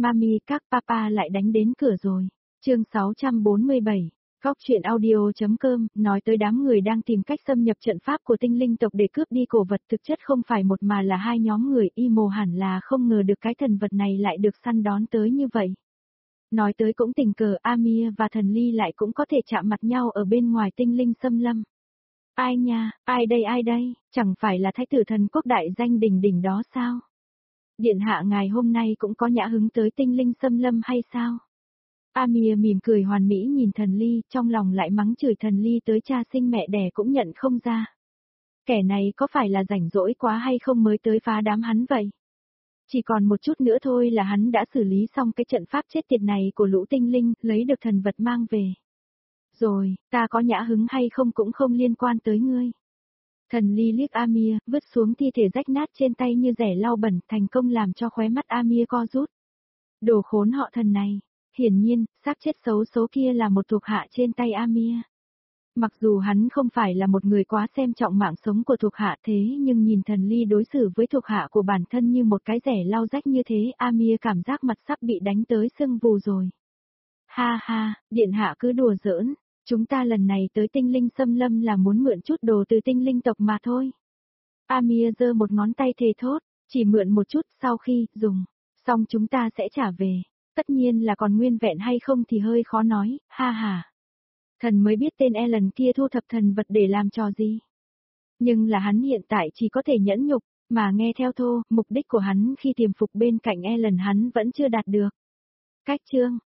Mami các papa lại đánh đến cửa rồi. Chương 647. Góc truyện audio.com nói tới đám người đang tìm cách xâm nhập trận pháp của tinh linh tộc để cướp đi cổ vật, thực chất không phải một mà là hai nhóm người. Imo hẳn là không ngờ được cái thần vật này lại được săn đón tới như vậy. Nói tới cũng tình cờ, Amir và thần ly lại cũng có thể chạm mặt nhau ở bên ngoài tinh linh xâm lâm. Ai nha, ai đây, chẳng phải là thái tử thần quốc đại danh đỉnh đỉnh đó sao? Điện hạ ngài hôm nay cũng có nhã hứng tới tinh linh xâm lâm hay sao? Amir mỉm cười hoàn mỹ nhìn thần ly, trong lòng lại mắng chửi thần ly tới cha sinh mẹ đẻ cũng nhận không ra. Kẻ này có phải là rảnh rỗi quá hay không mới tới phá đám hắn vậy? Chỉ còn một chút nữa thôi là hắn đã xử lý xong cái trận pháp chết tiệt này của lũ tinh linh, lấy được thần vật mang về. Rồi, ta có nhã hứng hay không cũng không liên quan tới ngươi. Thần ly liếc Amir, vứt xuống thi thể rách nát trên tay như rẻ lau bẩn, thành công làm cho khóe mắt Amir co rút. Đồ khốn họ thần này, hiển nhiên, xác chết xấu số kia là một thuộc hạ trên tay Amir. Mặc dù hắn không phải là một người quá xem trọng mạng sống của thuộc hạ thế nhưng nhìn thần ly đối xử với thuộc hạ của bản thân như một cái rẻ lau rách như thế, Amir cảm giác mặt sắp bị đánh tới sưng vù rồi. Ha ha, điện hạ cứ đùa giỡn, chúng ta lần này tới tinh linh xâm lâm là muốn mượn chút đồ từ tinh linh tộc mà thôi. Amir giơ một ngón tay thề thốt, chỉ mượn một chút, sau khi dùng xong chúng ta sẽ trả về. Tất nhiên là còn nguyên vẹn hay không thì hơi khó nói, ha ha. Thần mới biết tên Ellen kia thu thập thần vật để làm trò gì. Nhưng là hắn hiện tại chỉ có thể nhẫn nhục, mà nghe theo Thô, mục đích của hắn khi tiềm phục bên cạnh Ellen hắn vẫn chưa đạt được. Cách chương